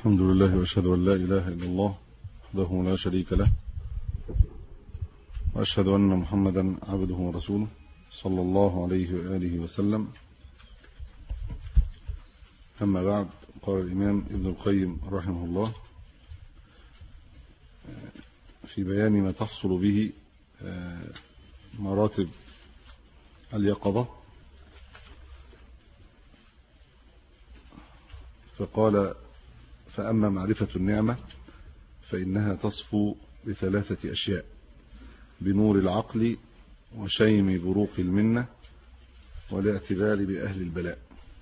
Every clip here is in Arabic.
الحمد لله وأشهد أن لا إله إلا الله وحده لا شريك له، وأشهد أن محمدا عبده ورسوله صلى الله عليه وآله وسلم. أما بعد، قال الإمام ابن القيم رحمه الله في بيان ما تحصل به مراتب اليقظة، فقال: فأما معرفة النعمة فإنها تصفو بثلاثة أشياء: بنور العقل، وشيم بروق المنة، والاعتبار بأهل البلاء.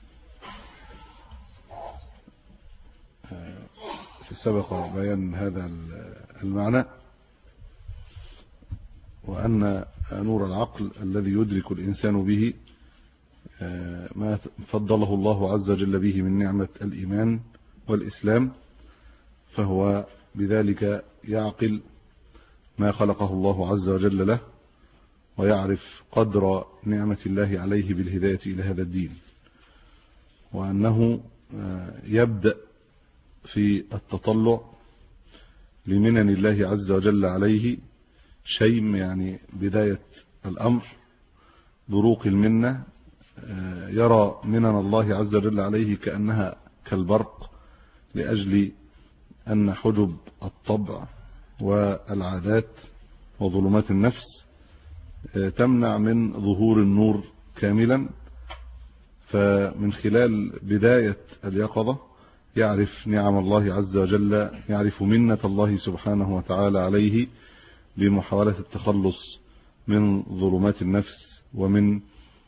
سبق بيان هذا المعنى، وأن نور العقل الذي يدرك الإنسان به ما فضله الله عز وجل به من نعمة الإيمان والإسلام، فهو بذلك يعقل ما خلقه الله عز وجل له، ويعرف قدر نعمة الله عليه بالهداية إلى هذا الدين، وأنه يبدأ في التطلع لمنن الله عز وجل عليه. شيم يعني بداية الأمر، بروق المنة يرى منن الله عز وجل عليه كأنها كالبرق، لأجل أن حجب الطبع والعادات وظلمات النفس تمنع من ظهور النور كاملا. فمن خلال بداية اليقظة يعرف نعم الله عز وجل، يعرف منة الله سبحانه وتعالى عليه بمحاولة التخلص من ظلمات النفس ومن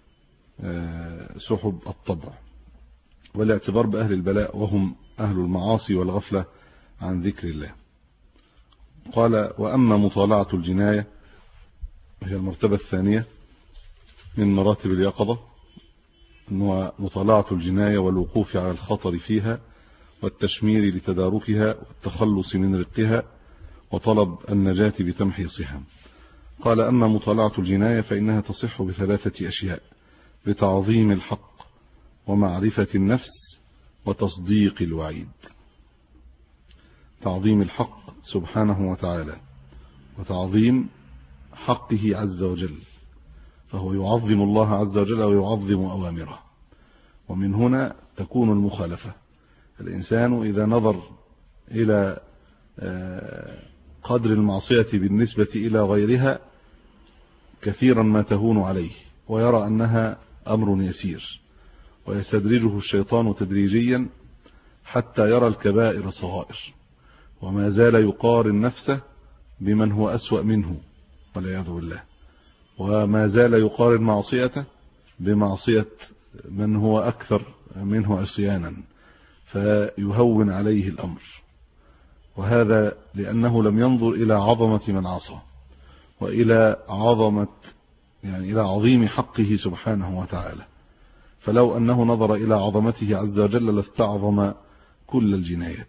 سحب الطبع، والاعتبار بأهل البلاء وهم أهل المعاصي والغفلة عن ذكر الله. قال: وأما مطالعة الجناية، وهي المرتبة الثانية من مراتب اليقظة، أنه مطالعة الجناية والوقوف على الخطر فيها، والتشمير لتداركها، والتخلص من رقها، وطلب النجاة بتمحيصها. قال: أما مطالعة الجناية فإنها تصح بثلاثة أشياء: بتعظيم الحق، ومعرفة النفس، وتصديق الوعيد. تعظيم الحق سبحانه وتعالى، وتعظيم حقه عز وجل، فهو يعظم الله عز وجل ويعظم أوامره. ومن هنا تكون المخالفة. الإنسان إذا نظر إلى قدر المعصية بالنسبة إلى غيرها كثيرا ما تهون عليه، ويرى أنها أمر يسير، ويستدرجه الشيطان تدريجيا حتى يرى الكبائر صغائر، وما زال يقارن نفسه بمن هو أسوأ منه والعياذ بالله، وما زال يقارن معصيته بمعصية من هو أكثر منه عصيانا، فيهون عليه الأمر. وهذا لأنه لم ينظر إلى عظمة من عصى، وإلى إلى عظيم حقه سبحانه وتعالى. فلو أنه نظر إلى عظمته عز وجل لاستعظم كل الجنايات.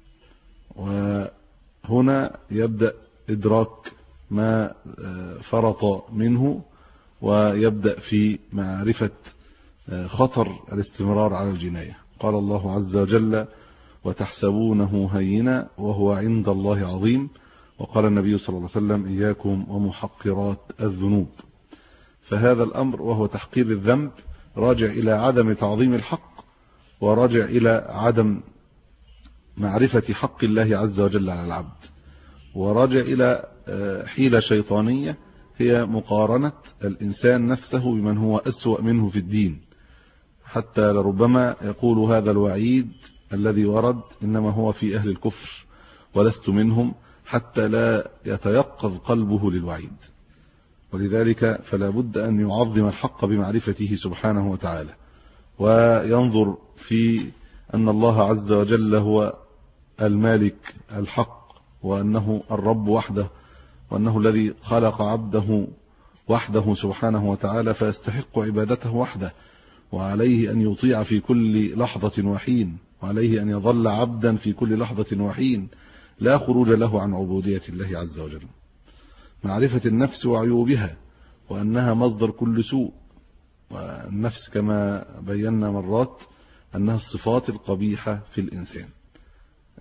وهنا يبدأ إدراك ما فرط منه، ويبدأ في معرفة خطر الاستمرار على الجناية. قال الله عز وجل: وتحسبونه هينا وهو عند الله عظيم. وقال النبي صلى الله عليه وسلم: إياكم ومحقرات الذنوب. فهذا الأمر وهو تحقير الذنب راجع إلى عدم تعظيم الحق، وراجع إلى عدم معرفة حق الله عز وجل على العبد، وراجع إلى حيلة شيطانية هي مقارنة الإنسان نفسه بمن هو أسوأ منه في الدين، حتى لربما يقول هذا الوعيد الذي ورد إنما هو في أهل الكفر ولست منهم، حتى لا يتيقظ قلبه للوعيد. ولذلك فلا بد أن يعظم الحق بمعرفته سبحانه وتعالى، وينظر في أن الله عز وجل هو المالك الحق، وأنه الرب وحده، وأنه الذي خلق عبده وحده سبحانه وتعالى، فيستحق عبادته وحده، وعليه أن يطيع في كل لحظة وحين، وعليه أن يظل عبدا في كل لحظة وحين، لا خروج له عن عبودية الله عز وجل. معرفة النفس وعيوبها، وأنها مصدر كل سوء. والنفس كما بينا مرات أنها الصفات القبيحة في الإنسان،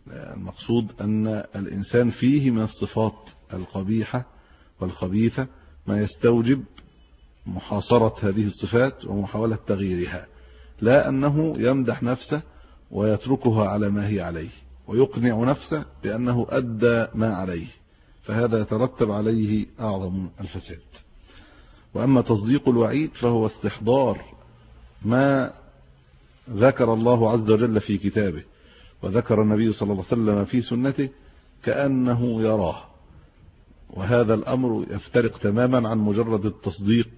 المقصود أن الإنسان فيه من الصفات القبيحة والخبيثة ما يستوجب محاصرة هذه الصفات ومحاولة تغييرها، لا أنه يمدح نفسه ويتركها على ما هي عليه ويقنع نفسه بأنه أدى ما عليه، فهذا يترتب عليه أعظم الفساد. وأما تصديق الوعيد فهو استحضار ما ذكر الله عز وجل في كتابه وذكر النبي صلى الله عليه وسلم في سنته كأنه يراه، وهذا الأمر يفترق تماما عن مجرد التصديق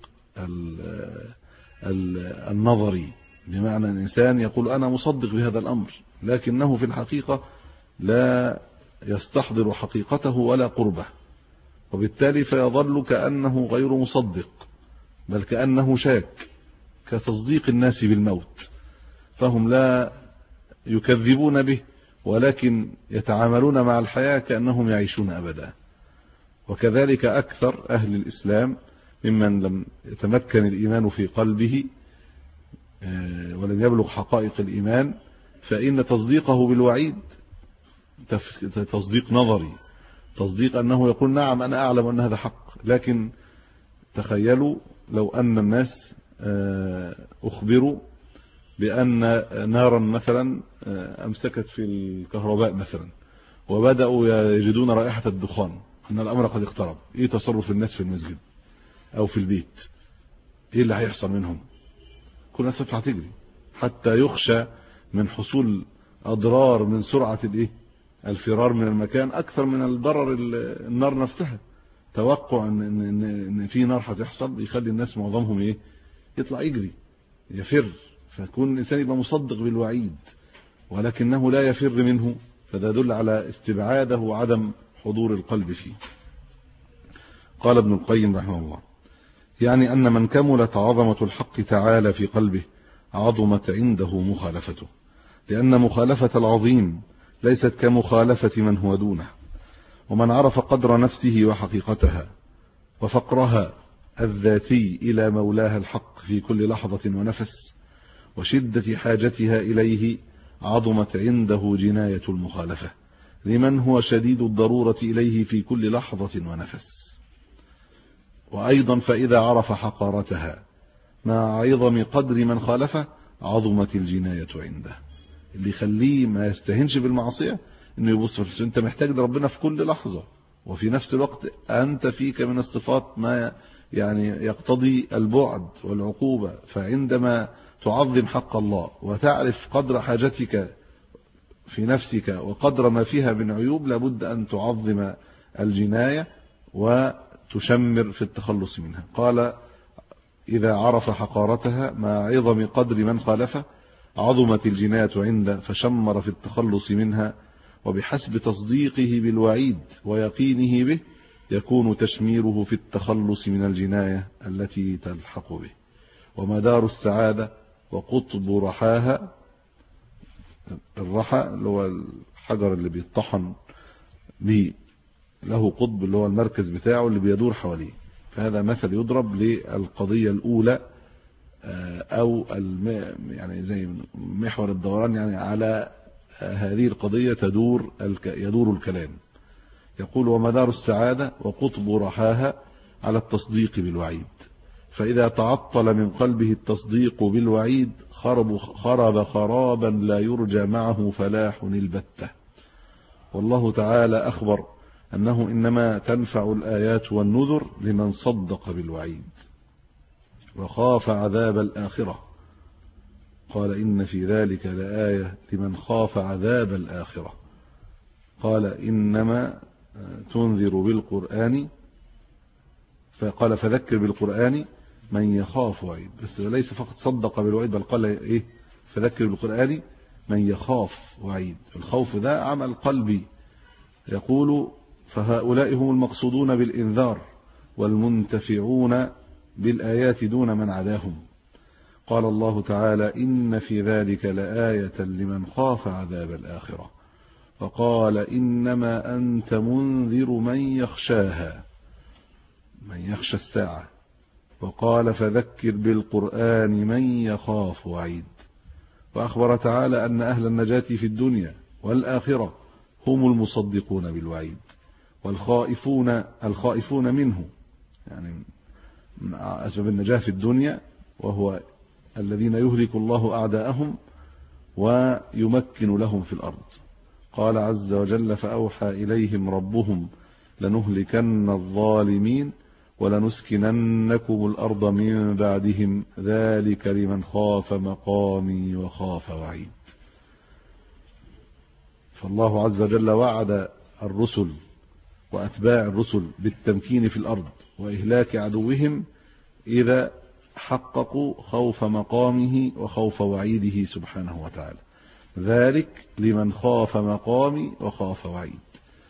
النظري، بمعنى الإنسان يقول أنا مصدق بهذا الأمر لكنه في الحقيقة لا يستحضر حقيقته ولا قربه، وبالتالي فيظل كأنه غير مصدق بل كأنه شاك، كتصديق الناس بالموت، فهم لا يكذبون به ولكن يتعاملون مع الحياة كأنهم يعيشون أبدا. وكذلك أكثر أهل الإسلام ممن لم يتمكن الإيمان في قلبه ولم يبلغ حقائق الإيمان، فإن تصديقه بالوعيد تصديق نظري، تصديق أنه يقول نعم أنا أعلم أن هذا حق، لكن تخيلوا لو أن الناس أخبروا بأن نارا مثلا أمسكت في الكهرباء مثلا وبدأوا يجدون رائحة الدخان أن الأمر قد اقترب، إيه تصرف الناس في المسجد أو في البيت؟ إيه اللي هيحصل منهم؟ كل الناس تطلع تجري حتى يخشى من حصول أضرار من سرعة الفرار من المكان أكثر من الضرر النار نفسها. توقع إن في نار هتحصل يخلي الناس معظمهم يطلع يجري يفر، فكون الإنسان يبقى مصدق بالوعيد ولكنه لا يفر منه، فده يدل على استبعاده وعدم حضور القلب فيه. قال ابن القيم رحمه الله: يعني أن من كملت عظمة الحق تعالى في قلبه عظمت عنده مخالفته، لأن مخالفة العظيم ليست كمخالفة من هو دونه. ومن عرف قدر نفسه وحقيقتها وفقرها الذاتي إلى مولاها الحق في كل لحظة ونفس وشدة حاجتها إليه عظمت عنده جناية المخالفة لمن هو شديد الضرورة إليه في كل لحظة ونفس. وأيضا فإذا عرف حقارتها مع عظم قدر من خالفه عظمت الجناية عنده. اللي يخليه ما يستهنش بالمعصية انه يبص في انت محتاج لربنا في كل لحظة، وفي نفس الوقت أنت فيك من الصفات ما يقتضي البعد والعقوبة، فعندما تعظم حق الله وتعرف قدر حاجتك في نفسك وقدر ما فيها من عيوب لابد أن تعظم الجناية وتشمر في التخلص منها. قال: إذا عرف حقارتها مع عظم قدر من خالفه عظمت الجناية عنده فشمر في التخلص منها، وبحسب تصديقه بالوعيد ويقينه به يكون تشميره في التخلص من الجناية التي تلحق به. ومدار السعادة وقطب رحاها، الرحى اللي هو الحجر اللي بيطحن به، له قطب اللي هو المركز بتاعه اللي بيدور حواليه، فهذا مثل يضرب للقضية الأولى أو يعني زي محور الدوران، يعني على هذه القضية يدور الكلام. يقول: ومدار السعادة وقطب رحاها على التصديق بالوعيد، فإذا تعطل من قلبه التصديق بالوعيد خرب خرابا لا يرجى معه فلاح البتة. والله تعالى أخبر أنه إنما تنفع الآيات والنذر لمن صدق بالوعيد وخاف عذاب الآخرة. قال: إن في ذلك لآية لمن خاف عذاب الآخرة. قال: إنما تنذر بالقرآن، فقال: فذكر بالقرآن من يخاف وعيد، بس ليس فقط صدق بالوعيد بل قال فذكر بالقرآن من يخاف وعيد. الخوف ده عمل قلبي. يقول: فهؤلاء هم المقصودون بالإنذار والمنتفعون بالآيات دون من عداهم. قال الله تعالى: إن في ذلك لآية لمن خاف عذاب الآخرة. فقال: إنما أنت منذر من يخشاها، من يخشى الساعة. وقال: فذكر بالقرآن من يخاف وعيد. وأخبر تعالى أن أهل النجاة في الدنيا والآخرة هم المصدقون بالوعيد الخائفون منه، يعني من أسباب النجاة في الدنيا، وهو الذين يهلك الله أعداءهم ويمكن لهم في الأرض. قال عز وجل فأوحى إليهم ربهم لنهلكن الظالمين ولنسكننكم الأرض من بعدهم ذلك لمن خاف مقامي وخاف وعيد. فالله عز وجل وعد الرسل وأتباع الرسل بالتمكين في الأرض وإهلاك عدوهم إذا حققوا خوف مقامه وخوف وعيده سبحانه وتعالى. ذلك لمن خاف مقامي وخاف وعيد.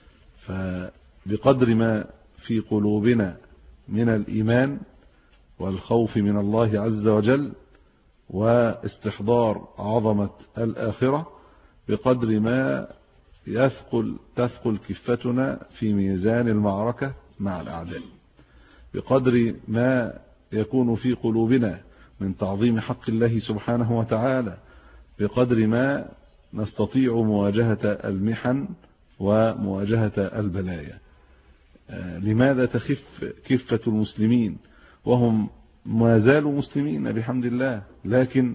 فبقدر ما في قلوبنا من الإيمان والخوف من الله عز وجل واستحضار عظمة الآخرة، بقدر ما تثقل كفتنا في ميزان المعركة مع الأعداء. بقدر ما يكون في قلوبنا من تعظيم حق الله سبحانه وتعالى، بقدر ما نستطيع مواجهة المحن ومواجهة البلايا. لماذا تخف كفة المسلمين وهم ما زالوا مسلمين بحمد الله، لكن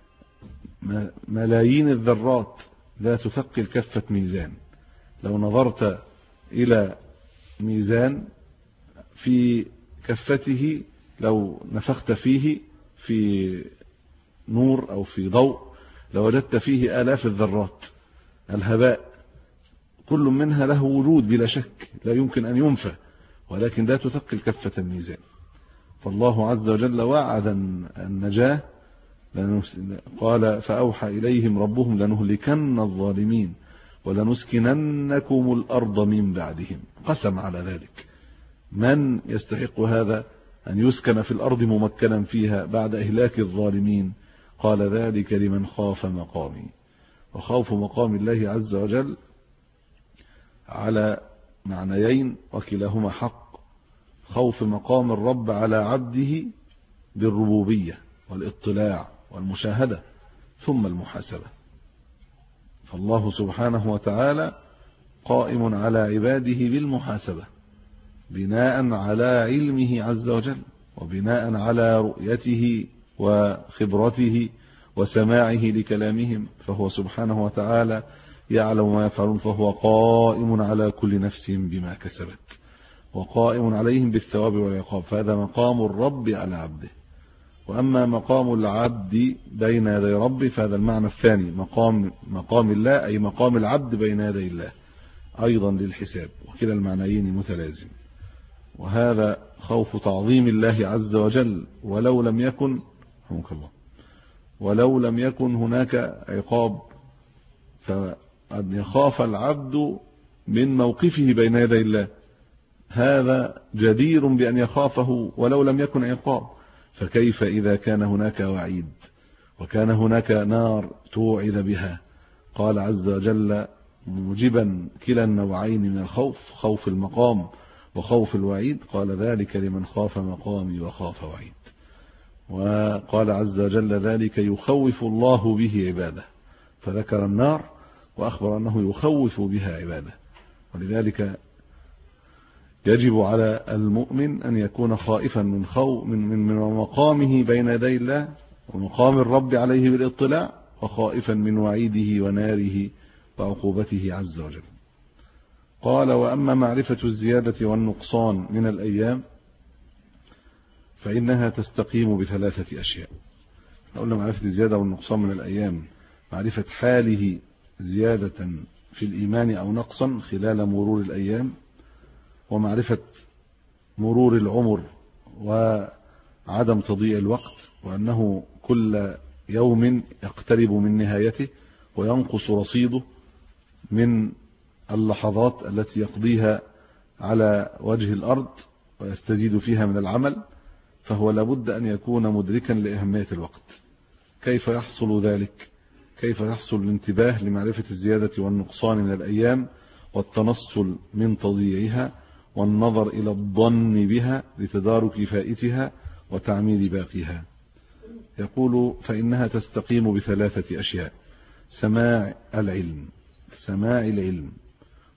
ملايين الذرات لا تثقل كفة ميزان. لو نظرت إلى ميزان في كفته، لو نفخت فيه في نور أو في ضوء لوجدت فيه آلاف الذرات الهباء، كل منها له وجود بلا شك لا يمكن أن ينفى، ولكن لا تثقل كفة الميزان. فالله عز وجل وعد النجاة، قال فأوحى إليهم ربهم لنهلكن الظالمين ولنسكننكم الأرض من بعدهم. قسم على ذلك. من يستحق هذا أن يسكن في الأرض ممكنا فيها بعد إهلاك الظالمين؟ قال ذلك لمن خاف مقامي. وخوف مقام الله عز وجل على معنيين وكلاهما حق. خوف مقام الرب على عبده بالربوبية والاطلاع والمشاهدة ثم المحاسبة. فالله سبحانه وتعالى قائم على عباده بالمحاسبة بناء على علمه عز وجل، وبناء على رؤيته وخبرته وسماعه لكلامهم، فهو سبحانه وتعالى يعلم ما يفعلون، فهو قائم على كل نفس بما كسبت وقائم عليهم بالثواب والعقاب. فهذا مقام الرب على عبده. وأما مقام العبد بين يدي ربه فهذا المعنى الثاني، مقام الله أي مقام العبد بين يدي الله أيضا للحساب، وكلا المعنيين متلازم. وهذا خوف تعظيم الله عز وجل، ولو لم يكن هناك عقاب، فأن يخاف العبد من موقفه بين يدي الله هذا جدير بأن يخافه ولو لم يكن عقاب. فكيف إذا كان هناك وعيد وكان هناك نار توعد بها؟ قال عز وجل موجبا كلا النوعين من الخوف، خوف المقام وخوف الوعيد، قال ذلك لمن خاف مقامي وخاف وعيد. وقال عز وجل ذلك يخوف الله به عباده، فذكر النار وأخبر أنه يخوف بها عباده. ولذلك يجب على المؤمن أن يكون خائفا من مقامه بين يدي الله ومقام الرب عليه بالاطلاع، وخائفا من وعيده وناره وعقوبته عز وجل. قال وأما معرفة الزيادة والنقصان من الأيام فإنها تستقيم بثلاثة أشياء. قلنا معرفة الزيادة والنقصان من الأيام، معرفة حاله زيادة في الإيمان أو نقصا خلال مرور الأيام، ومعرفة مرور العمر وعدم تضييع الوقت، وأنه كل يوم يقترب من نهايته وينقص رصيده من اللحظات التي يقضيها على وجه الأرض ويستزيد فيها من العمل، فهو لابد أن يكون مدركا لأهمية الوقت. كيف يحصل ذلك؟ كيف يحصل الانتباه لمعرفة الزيادة والنقصان من الأيام والتنصل من تضييعها والنظر إلى الظن بها لتدارك فائتها وتعمير باقيها؟ يقول فإنها تستقيم بثلاثة أشياء: سماع العلم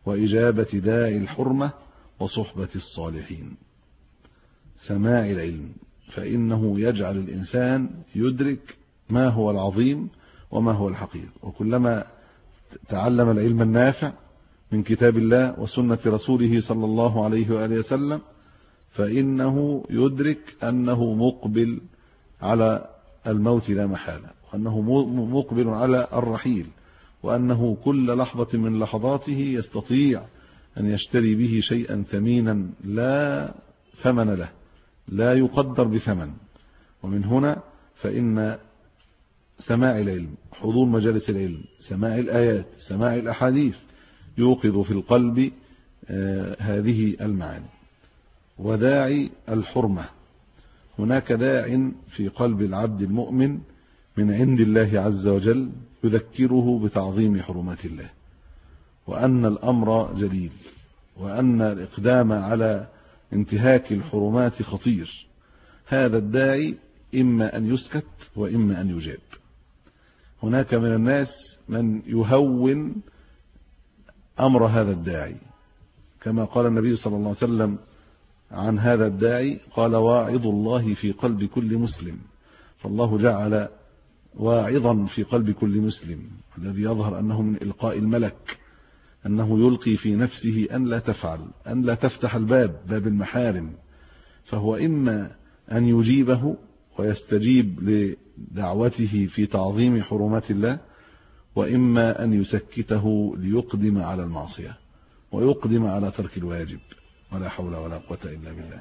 وإجابة داعي الحرمة وصحبة الصالحين. سماع العلم، فإنه يجعل الإنسان يدرك ما هو العظيم وما هو الحقير، وكلما تعلم العلم النافع من كتاب الله وسنة رسوله صلى الله عليه وآله وسلم فإنه يدرك أنه مقبل على الموت لا محالة، وأنه مقبل على الرحيل، وأنه كل لحظة من لحظاته يستطيع أن يشتري به شيئا ثمينا لا ثمن له، لا يقدر بثمن. ومن هنا فإن سماع العلم، حضور مجالس العلم، سماع الآيات، سماع الأحاديث يوقظ في القلب هذه المعاني. وداعي الحرمة، هناك داع في قلب العبد المؤمن من عند الله عز وجل يذكره بتعظيم حرمات الله، وأن الأمر جليل، وأن الإقدام على انتهاك الحرمات خطير. هذا الداعي إما أن يسكت وإما أن يجاب. هناك من الناس من يهون أمر هذا الداعي، كما قال النبي صلى الله عليه وسلم عن هذا الداعي، قال: واعظ الله في قلب كل مسلم. فالله جعل واعظا في قلب كل مسلم، الذي يظهر أنه من إلقاء الملك، أنه يلقي في نفسه أن لا تفعل، أن لا تفتح باب المحارم، فهو إما أن يجيبه ويستجيب لدعوته في تعظيم حرمات الله، وإما أن يسكته ليقدم على المعصية ويقدم على ترك الواجب، ولا حول ولا قوة إلا بالله.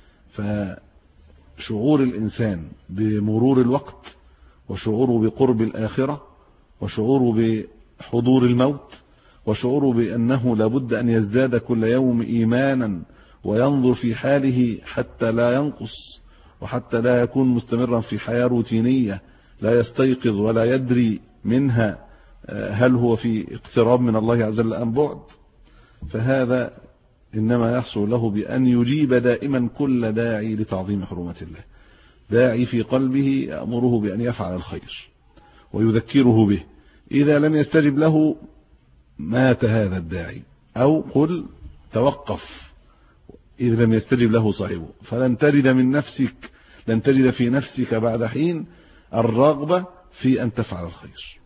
فشعور الإنسان بمرور الوقت، وشعوره بقرب الآخرة، وشعوره بحضور الموت، وشعوره بأنه لابد أن يزداد كل يوم إيمانا وينظر في حاله حتى لا ينقص، وحتى لا يكون مستمرا في حياة روتينية لا يستيقظ ولا يدري منها هل هو في اقتراب من الله عز وجل أم بعد. فهذا إنما يحصل له بأن يجيب دائما كل داعي لتعظيم حرمات الله. داعي في قلبه يأمره بأن يفعل الخير ويذكره به، إذا لم يستجب له مات هذا الداعي، أو قل توقف إذا لم يستجب له صاحبه، فلن تجد في نفسك بعد حين الرغبة في أن تفعل الخير.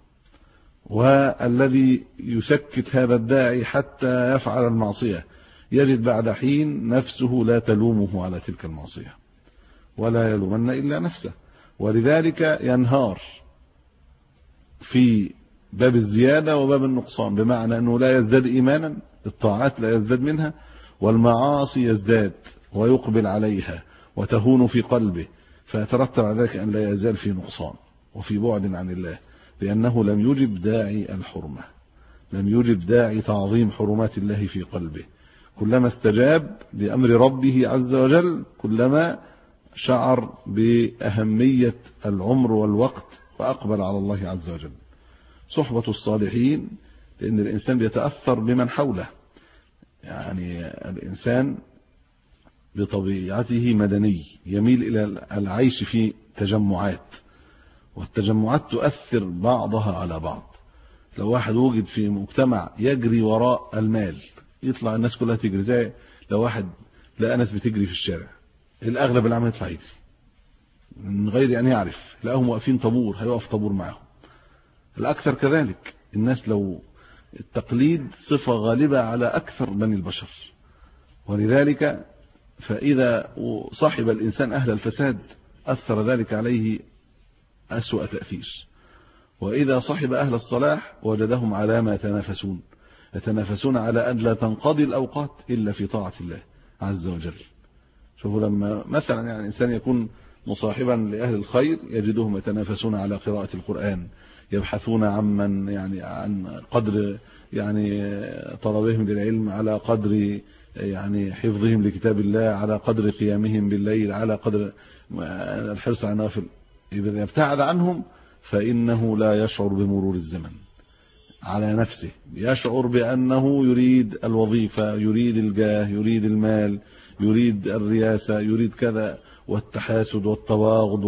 والذي يسكت هذا الداعي حتى يفعل المعصية يجد بعد حين نفسه لا تلومه على تلك المعصية، ولا يلومن إلا نفسه، ولذلك ينهار في باب الزيادة وباب النقصان، بمعنى أنه لا يزداد إيمانا، الطاعات لا يزداد منها، والمعاصي يزداد ويقبل عليها وتهون في قلبه، فيترتب على ذلك أن لا يزال في نقصان وفي بعد عن الله، لأنه لم يجب داعي الحرمة، لم يجب داعي تعظيم حرمات الله في قلبه. كلما استجاب لأمر ربه عز وجل كلما شعر بأهمية العمر والوقت وأقبل على الله عز وجل. صحبة الصالحين، لأن الإنسان بيتأثر بمن حوله، يعني الإنسان بطبيعته مدني يميل إلى العيش في تجمعات، والتجمعات تؤثر بعضها على بعض. لو واحد وجد في مجتمع يجري وراء المال يطلع الناس كلها تجري، زي لو واحد لقى ناس بتجري في الشارع الأغلب العام يطلع يجري من غير أن يعرف، لقاهم واقفين طابور هيقف طابور معهم. الأكثر كذلك، الناس لو التقليد صفة غالبة على أكثر بني البشر، ولذلك فإذا صاحب الإنسان أهل الفساد أثر ذلك عليه أسوأ تأثير، وإذا صاحب أهل الصلاح وجدهم على ما يتنافسون على أن لا تنقضي الأوقات إلا في طاعة الله عز وجل. شوفوا لما مثلا يعني الإنسان يكون مصاحبا لأهل الخير يجدهم يتنافسون على قراءة القرآن، يبحثون عمن يعني عن قدر يعني طلبهم للعلم، على قدر يعني حفظهم لكتاب الله، على قدر قيامهم بالليل، على قدر الحرص على النوافل. إذا ابتعد عنهم فإنه لا يشعر بمرور الزمن على نفسه، يشعر بأنه يريد الوظيفة، يريد الجاه، يريد المال، يريد الرياسة، يريد كذا، والتحاسد والتواغض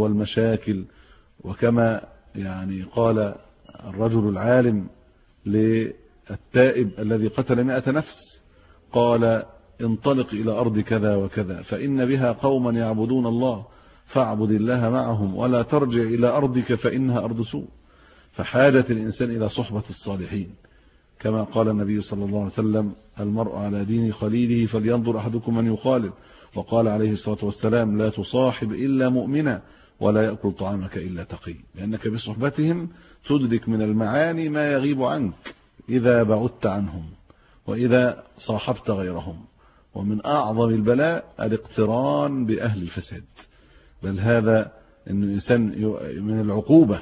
والمشاكل. وكما يعني قال الرجل العالم التائب الذي قتل 100 نفس قال انطلق إلى أرض كذا وكذا فإن بها قوما يعبدون الله فاعبد الله معهم ولا ترجع إلى أرضك فإنها أرض سوء. فحاجة الإنسان إلى صحبة الصالحين، كما قال النبي صلى الله عليه وسلم المرء على دين خليله فلينظر أحدكم من يخالل. وقال عليه الصلاة والسلام لا تصاحب إلا مؤمنا ولا يأكل طعامك إلا تقي، لأنك بصحبتهم تدرك من المعاني ما يغيب عنك إذا بعدت عنهم وإذا صاحبت غيرهم. ومن أعظم البلاء الاقتران بأهل الفساد، بل هذا أن الإنسان من العقوبة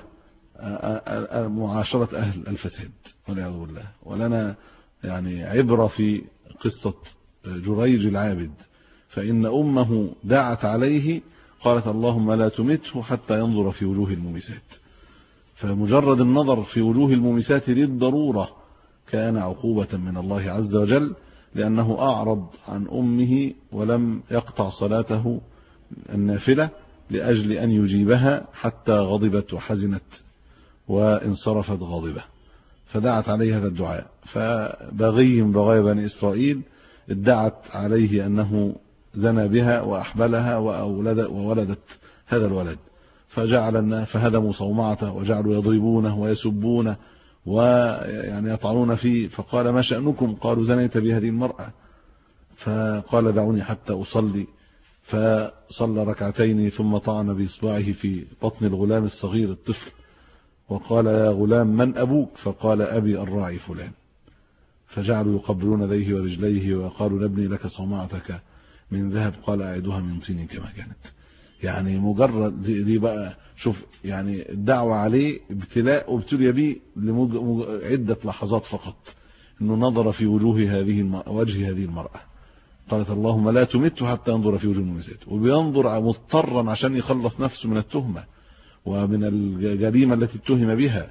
معاشرة أهل الفساد والعياذ بالله. ولنا يعني عبرة في قصة جريج العابد، فإن أمه دعت عليه قالت اللهم لا تمته حتى ينظر في وجوه المومسات، فمجرد النظر في وجوه المومسات للضرورة كان عقوبة من الله عز وجل، لأنه أعرض عن أمه ولم يقطع صلاته النافلة لأجل أن يجيبها حتى غضبت وحزنت وانصرفت غاضبة، فدعت عليه هذا الدعاء. فبغي من بغايا بني إسرائيل ادعت عليه أنه زنى بها وأحبلها وولدت هذا الولد، فهدموا صومعته وجعلوا يضربونه ويسبونه ويعني يطعنون فيه. فقال ما شأنكم؟ قالوا زنيت بهذه المرأة. فقال دعوني حتى أصلي، فصلى ركعتين ثم طعن بإصبعه في بطن الغلام الصغير الطفل وقال يا غلام من أبوك؟ فقال أبي الراعي فلان. فجعلوا يقبلون يديه ورجليه وقالوا نبني لك صومعتك من ذهب، قال أعيدها من طين كما كانت. يعني مجرد دي بقى شوف يعني الدعوة عليه ابتلاء وابتلي به عدة لحظات فقط، انه نظر في وجه هذه المرأة قالت اللهم لا تمته حتى ينظر في وجوه المومسات، وبينظر مضطرا عشان يخلص نفسه من التهمة ومن الجريمة التي اتهم بها،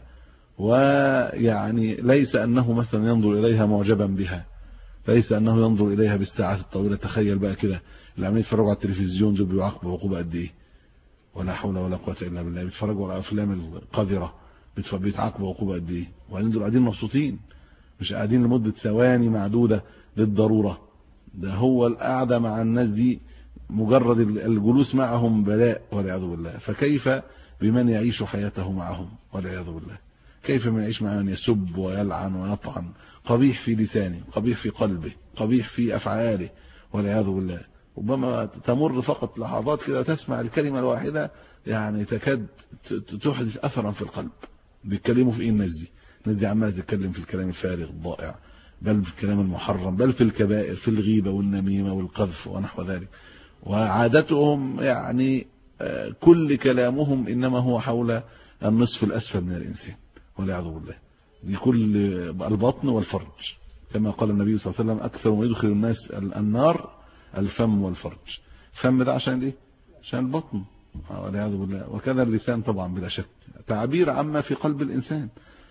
ويعني ليس أنه مثلا ينظر إليها معجبا بها، ليس أنه ينظر إليها بالساعات الطويلة. تخيل بقى كده اللي عمالين يتفرجوا على التلفزيون دول بيعاقبوا عقوبة قد إيه، ولا حول ولا قوة إلا بالله. بيتفرجوا على أفلام القذرة بيتعاقبوا عقوبة قد إيه، وبعدين دول قاعدين مبسوطين، مش قاعدين لمدة ثواني معدودة للضرورة. ده هو القعدة مع الناس دي مجرد الجلوس معهم بلاء والعياذ بالله، فكيف بمن يعيش حياته معهم والعياذ بالله؟ كيف من يعيش مع من يسب ويلعن ويطعن، قبيح في لسانه، قبيح في قلبه، قبيح في أفعاله والعياذ بالله. ربما تمر فقط لحظات كده تسمع الكلمة الواحدة يعني تكاد تحدث أثرا في القلب. بيتكلموا في إيه الناس دي؟ الناس دي عمالة تتكلم في الكلام الفارغ الضائع، بل في الكلام المحرم، بل في الكبائر، في الغيبة والنميمة والقذف ونحو ذلك. وعادتهم يعني كل كلامهم إنما هو حول النصف الأسفل من الإنسان والعياذ بالله، دي كل البطن والفرج، كما قال النبي صلى الله عليه وسلم أكثر ما يدخل الناس النار الفم والفرج. الفم ده عشان إيه؟ عشان البطن والعياذ بالله، وكذا اللسان طبعا بلا شك تعبير عما في قلب الإنسان.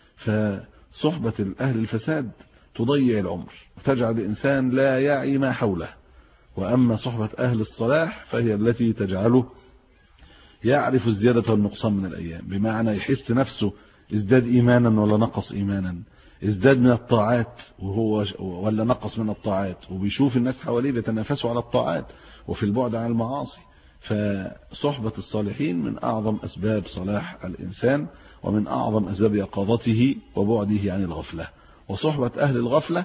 فصحبة أهل الفساد تضيع العمر وتجعل الإنسان لا يعي ما حوله، وأما صحبة أهل الصلاح فهي التي تجعله يعرف الزيادة والنقصان من الأيام، بمعنى يحس نفسه ازداد إيمانا ولا نقص إيمانا، ازداد من الطاعات وهو ولا نقص من الطاعات، وبيشوف الناس حواليه بيتنافسوا على الطاعات وفي البعد عن المعاصي. فصحبة الصالحين من أعظم أسباب صلاح الإنسان ومن أعظم أسباب يقظته وبعده عن الغفلة. وصحبة أهل الغفلة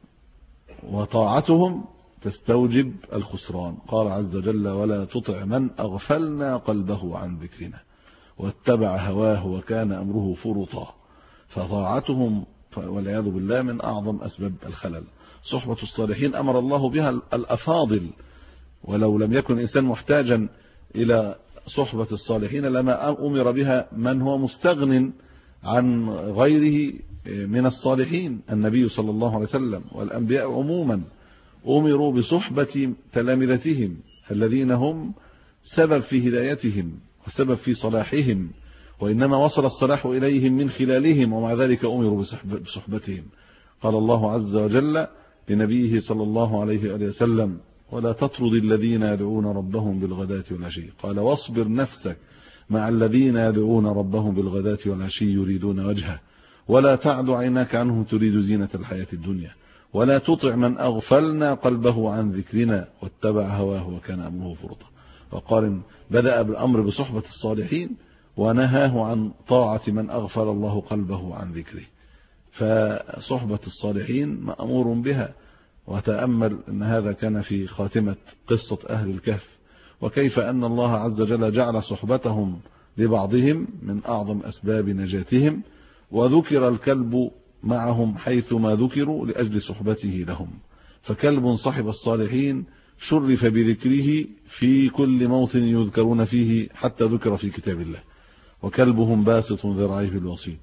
وطاعتهم تستوجب الخسران. قال عز وجل ولا تطع من أغفلنا قلبه عن ذكرنا واتبع هواه وكان أمره فرطا. فطاعتهم والعياذ بالله من أعظم أسباب الخلل. صحبة الصالحين أمر الله بها الأفاضل، ولو لم يكن الإنسان محتاجا إلى صحبة الصالحين لما أمر بها من هو مستغن عن غيره من الصالحين. النبي صلى الله عليه وسلم والأنبياء عموما أمروا بصحبة تلامذتهم الذين هم سبب في هدايتهم وسبب في صلاحهم، وإنما وصل الصلاح إليهم من خلالهم، ومع ذلك أمروا بصحبتهم. قال الله عز وجل لنبيه صلى الله عليه وسلم ولا تطرد الذين يدعون ربهم بالغداة والعشي، قال واصبر نفسك مع الذين يدعون ربهم بالغداة والعشي يريدون وجهه ولا تعد عيناك عنه تريد زينة الحياة الدنيا ولا تطع من أغفلنا قلبه عن ذكرنا واتبع هواه وكان أمره فرطا. وقارن بدأ بالأمر بصحبة الصالحين ونهاه عن طاعة من أغفل الله قلبه عن ذكره. فصحبة الصالحين مأمور بها. وتأمل أن هذا كان في خاتمة قصة أهل الكهف، وكيف أن الله عز وجل جعل صحبتهم لبعضهم من أعظم أسباب نجاتهم، وذكر الكلب معهم حيثما ذكروا لأجل صحبته لهم. فكلب صاحب الصالحين شرف بذكره في كل موطن يذكرون فيه حتى ذكر في كتاب الله. وكلبهم باسط ذراعيه بالوصيد،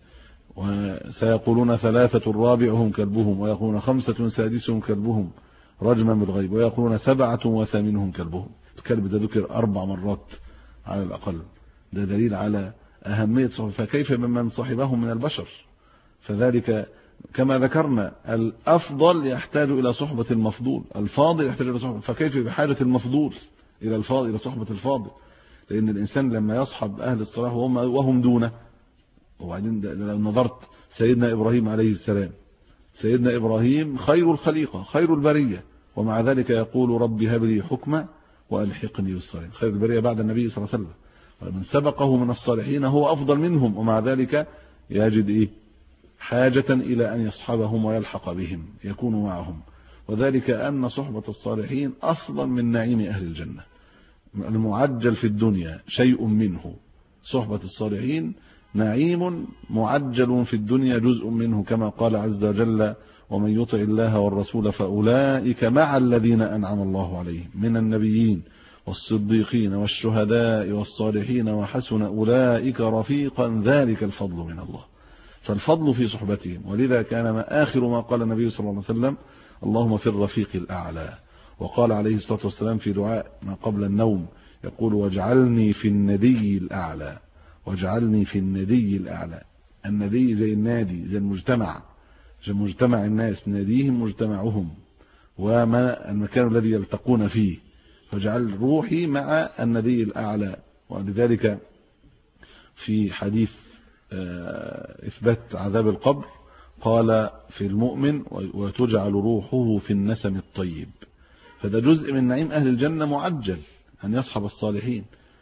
وسيقولون 3 رابعهم كلبهم، ويقولون 5 سادسهم كلبهم رجما بالغيب، ويقولون 7 وثامنهم كلبهم. الكلب ده ذكر 4 مرات على الأقل، ده دليل على أهمية صحبه. فكيف بمن صحبهم من البشر؟ فذلك كما ذكرنا الأفضل يحتاج إلى صحبة المفضول، الفاضل يحتاج إلى صحبة، فكيف بحاجة المفضول إلى الفاضل، إلى صحبة الفاضل؟ لأن الإنسان لما يصحب أهل الصلاح وهم دونه. وبعدين لو نظرت سيدنا إبراهيم عليه السلام، سيدنا إبراهيم خير الخليقة خير البرية، ومع ذلك يقول رب هب لي حكما وألحقني بالصالحين. خير البرية بعد النبي صلى الله عليه وسلم، ومن سبقه من الصالحين هو أفضل منهم، ومع ذلك يجد حاجة إلى أن يصحبهم ويلحق بهم يكون معهم. وذلك أن صحبة الصالحين أفضل من نعيم أهل الجنة. المعجل في الدنيا شيء منه، صحبة الصالحين نعيم معجل في الدنيا جزء منه، كما قال عز وجل ومن يطع الله والرسول فأولئك مع الذين أنعم الله عليهم من النبيين والصديقين والشهداء والصالحين وحسن أولئك رفيقا ذلك الفضل من الله. فالفضل في صحبتهم. ولذا كان آخر ما قال النبي صلى الله عليه وسلم اللهم في الرفيق الأعلى. وقال عليه الصلاة والسلام في دعاء ما قبل النوم يقول واجعلني في الندي الأعلى، واجعلني في الندي الأعلى. الندي زي النادي، زي المجتمع، زي مجتمع الناس، ناديهم مجتمعهم وما المكان الذي يلتقون فيه، فاجعل روحي مع الندي الأعلى. ولذلك في حديث إثبات عذاب القبر قال في المؤمن وتجعل روحه في النسم الطيب. فده جزء من نعيم أهل الجنة معجل أن يصحب الصالحين،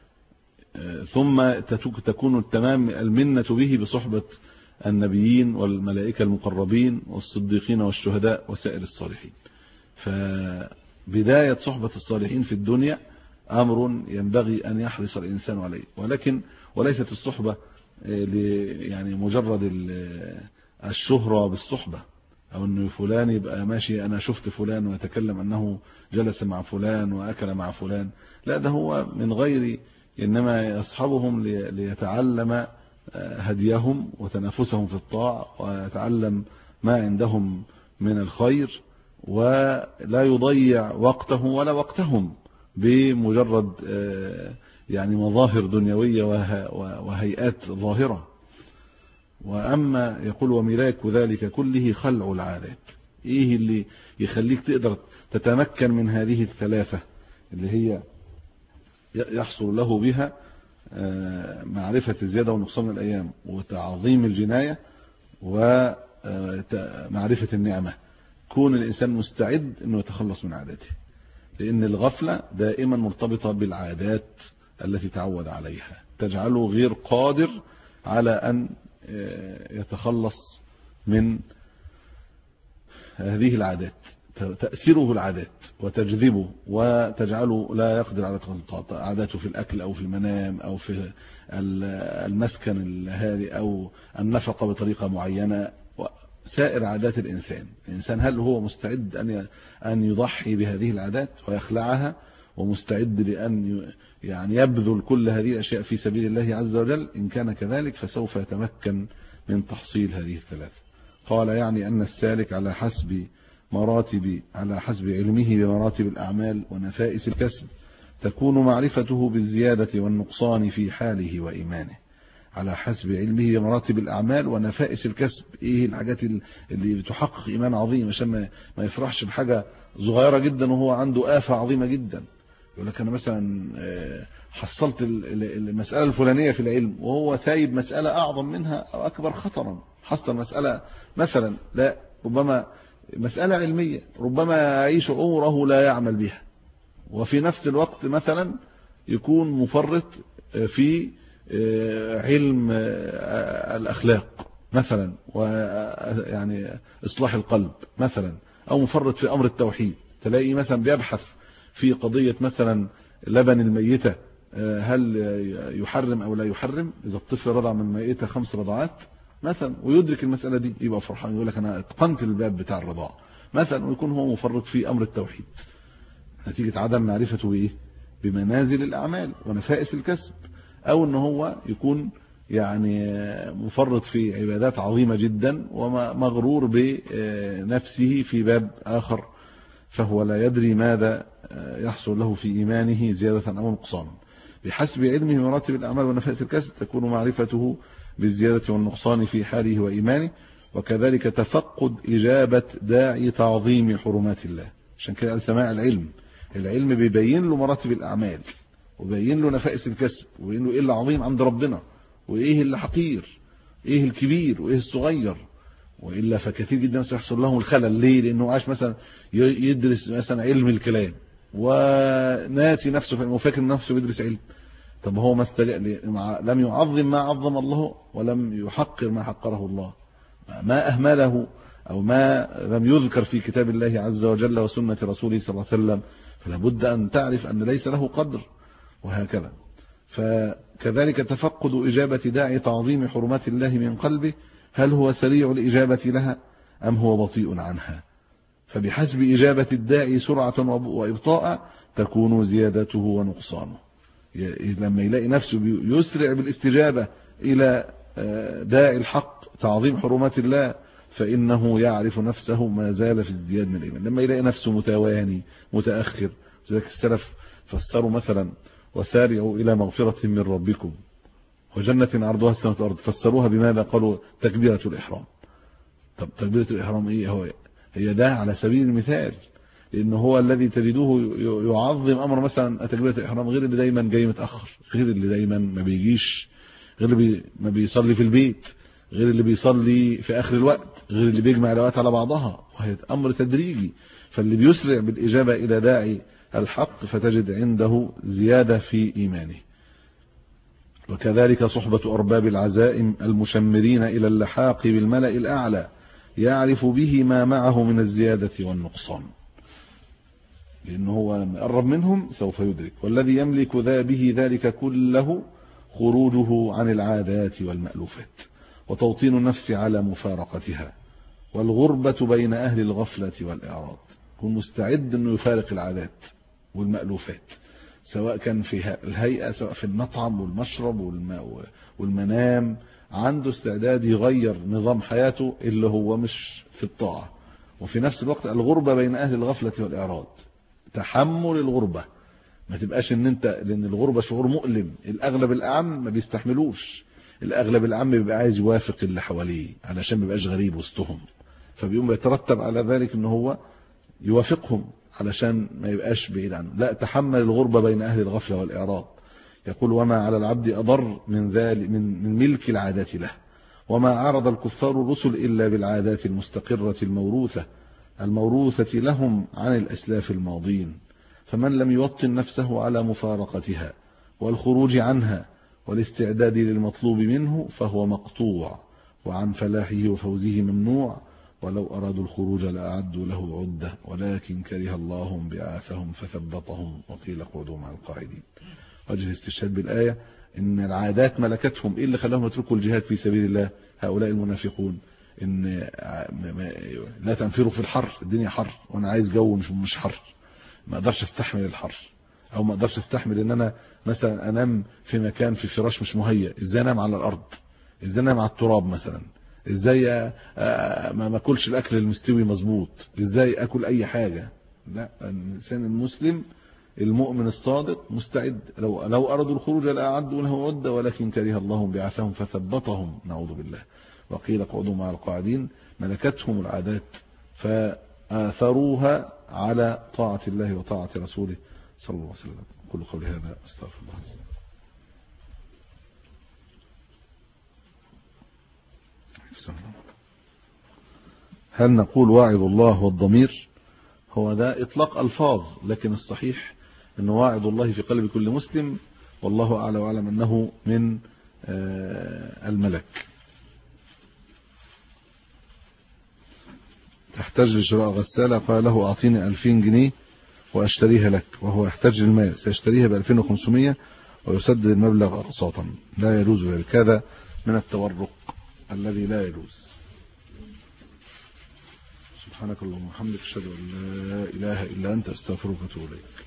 ثم تكون التمام المنة به بصحبة النبيين والملائكة المقربين والصديقين والشهداء وسائر الصالحين. فبداية صحبة الصالحين في الدنيا أمر ينبغي أن يحرص الإنسان عليه، وليست الصحبة يعني مجرد الشهرة بالصحبة، أو أنه فلان يبقى ماشي أنا شفت فلان ويتكلم أنه جلس مع فلان وأكل مع فلان، لا، ده هو من غير، إنما يصحبهم ليتعلم هديهم وتنافسهم في الطاعة ويتعلم ما عندهم من الخير، ولا يضيع وقته ولا وقتهم بمجرد يعني مظاهر دنيوية وهيئات ظاهرة. وأما يقول وملاك ذلك كله خلع العادات. إيه اللي يخليك تقدر تتمكن من هذه الثلاثة اللي هي يحصل له بها معرفة الزيادة والنقصان من الأيام وتعظيم الجناية ومعرفة النعمة؟ كون الإنسان مستعد أنه يتخلص من عاداته، لأن الغفلة دائما مرتبطة بالعادات التي تعود عليها، تجعله غير قادر على أن يتخلص من هذه العادات، تأثيره العادات وتجذبه وتجعله لا يقدر على عاداته في الأكل أو في المنام أو في المسكن الهادئ أو النفقة بطريقة معينة، سائر عادات الإنسان هل هو مستعد أن يضحي بهذه العادات ويخلعها، ومستعد لأن يعني يبذل كل هذه الأشياء في سبيل الله عز وجل؟ إن كان كذلك فسوف يتمكن من تحصيل هذه الثلاثة. قال يعني أن السالك على حسب علمه بمراتب الأعمال ونفائس الكسب تكون معرفته بالزيادة والنقصان في حاله وإيمانه. على حسب علمه بمراتب الأعمال ونفائس الكسب، إيه الحاجات اللي بتحقق إيمان عظيم، عشان ما يفرحش بحاجة صغيرة جدا وهو عنده آفة عظيمة جدا. يقول لك أنا مثلا حصلت المسألة الفلانية في العلم وهو سايب مسألة أعظم منها أو أكبر خطرا، حصل مسألة مثلا، لا ربما مسألة علمية ربما يعيش عمره لا يعمل بها، وفي نفس الوقت مثلا يكون مفرط في علم الأخلاق مثلا، ويعني إصلاح القلب مثلا، أو مفرط في أمر التوحيد. تلاقي مثلا بيبحث في قضية مثلا لبن الميتة، هل يحرم أو لا يحرم إذا الطفل رضع من ميتة 5 رضعات مثلا، ويدرك المسألة دي يبقى فرحان، يقول لك أنا اتقنت الباب بتاع الرضاع مثلا، ويكون هو مفرط في أمر التوحيد نتيجة عدم معرفته بإيه؟ بمنازل الأعمال ونفائس الكسب، أو أنه هو يكون يعني مفرط في عبادات عظيمة جدا ومغرور بنفسه في باب آخر، فهو لا يدري ماذا يحصل له في إيمانه زيادة أو نقصان. بحسب علمه مراتب الأعمال ونفائس الكسب تكون معرفته بالزيادة والنقصان في حاله وإيمانه، وكذلك تفقد إجابة داعي تعظيم حرمات الله. عشان كده قال سماع العلم، العلم بيبين له مراتب الأعمال وبيين له نفائس الكسب وبيين له إيه اللي عظيم عند ربنا وإيه اللي حقير، إيه الكبير وإيه الصغير، وإلا فكثير جدا سيحصل لهم الخلل. ليه؟ لأنه عاش مثلا يدرس مثلا علم الكلام وناسي نفسه وفاكر نفسه بيدرس علم. طب هو لم يعظم ما عظم الله ولم يحقر ما حقره الله، ما أهمله أو ما لم يذكر في كتاب الله عز وجل وسنة رسوله صلى الله عليه وسلم، فلا بد أن تعرف أن ليس له قدر، وهكذا. فكذلك تفقد إجابة داعي تعظيم حرمات الله من قلبه، هل هو سريع الإجابة لها أم هو بطيء عنها؟ فبحسب إجابة الداعي سرعة وإبطاء تكون زيادته ونقصانه. لما يلاقي نفسه يسرع بالاستجابة إلى داعي الحق تعظيم حرمات الله فإنه يعرف نفسه ما زال في ازدياد من الإيمان. لما يلاقي نفسه متواني متأخر، ذلك السلف فسروا مثلا وسارعوا إلى مغفرة من ربكم وجنة عرضها السماوات والأرض، فسروها بماذا؟ قالوا تكبيرة الإحرام. طب تكبيرة الإحرام إيه؟ هي ده على سبيل المثال، لأنه هو الذي تجدوه يعظم أمر مثلا تكبيرة الإحرام، غير اللي دايما جاي متأخر، غير اللي دايما ما بيجيش، غير اللي ما بيصلي في البيت، غير اللي بيصلي في آخر الوقت، غير اللي بيجمع الأوقات على بعضها، وهي أمر تدريجي. فاللي بيسرع بالإجابة إلى داعي الحق فتجد عنده زيادة في إيمانه. وكذلك صحبة أرباب العزائم المشمرين إلى اللحاق بالملأ الأعلى يعرف به ما معه من الزيادة والنقصان، لأنه هو لما يقرب منهم سوف يدرك. والذي يملك به ذلك كله خروجه عن العادات والمألوفات وتوطين النفس على مفارقتها، والغربة بين أهل الغفلة والإعراض. يكون مستعد أنه يفارق العادات والمألوفات، سواء كان في الهيئة، سواء في المطعم والمشرب والمنام، عنده استعداد يغير نظام حياته اللي هو مش في الطاعة. وفي نفس الوقت الغربة بين أهل الغفلة والإعراض، تحمل الغربة، ما تبقاش ان انت، لان الغربة شعور مؤلم، الاغلب الاعم ما بيستحملوش، الاغلب الاعم بيبقى عايز يوافق اللي حواليه علشان ما يبقاش غريب وسطهم، فبيقوم يترتب على ذلك ان هو يوافقهم علشان ما يبقاش بعيد عنه. لا، تحمل الغربة بين اهل الغفلة والاعراض. يقول وما على العبد اضر من ذلك من ملك العادات له، وما عرض الكفار الرسل الا بالعادات المستقرة الموروثة لهم عن الاسلاف الماضين. فمن لم يوطن نفسه على مفارقتها والخروج عنها والاستعداد للمطلوب منه فهو مقطوع، وعن فلاحه وفوزه ممنوع. ولو أرادوا الخروج لأعدوا له عدة، ولكن كره الله بعاثهم فثبطهم وقيل اقعدوا مع القاعدين. وجه الاستشهاد بالآية إن العادات ملكتهم. إيه اللي خلاهم يتركوا الجهاد في سبيل الله؟ هؤلاء المنافقون، إن لا تنفروا في الحر، الدنيا حر وأنا عايز جو مش حر، ما اقدرش استحمل الحر، او ما اقدرش استحمل ان انا مثلا انام في مكان في فراش مش مهيأ. ازاي انام على الارض؟ ازاي انام على التراب مثلا؟ ازاي ما اكلش الاكل المستوي مظبوط؟ ازاي اكل اي حاجه؟ لا، الانسان المسلم المؤمن الصادق مستعد. لو ارادوا الخروج لاعدوا له عده، ولكن كره الله بعثهم فثبطهم، نعوذ بالله. وقيل اقعدوا مع القاعدين. ملكتهم العادات فآثروها على طاعة الله وطاعة رسوله صلى الله عليه وسلم. كل قولي هذا استغفر الله. هل نقول واعظ الله والضمير؟ هو ده إطلاق ألفاظ، لكن الصحيح أنه واعظ الله في قلب كل مسلم، والله أعلى وأعلم أنه من الملك. تحتاج لشراء غسالة، قال له أعطيني 2000 جنيه وأشتريها لك، وهو يحتاج للمال، سيشتريها ب 2500 ويسدد المبلغ أقساطا. لا يجوز ذلك، هذا من التورق الذي لا يجوز. سبحانك اللهم وبحمدك، أشهد أن لا إله إلا أنت، أستغفرك وأتوب إليك.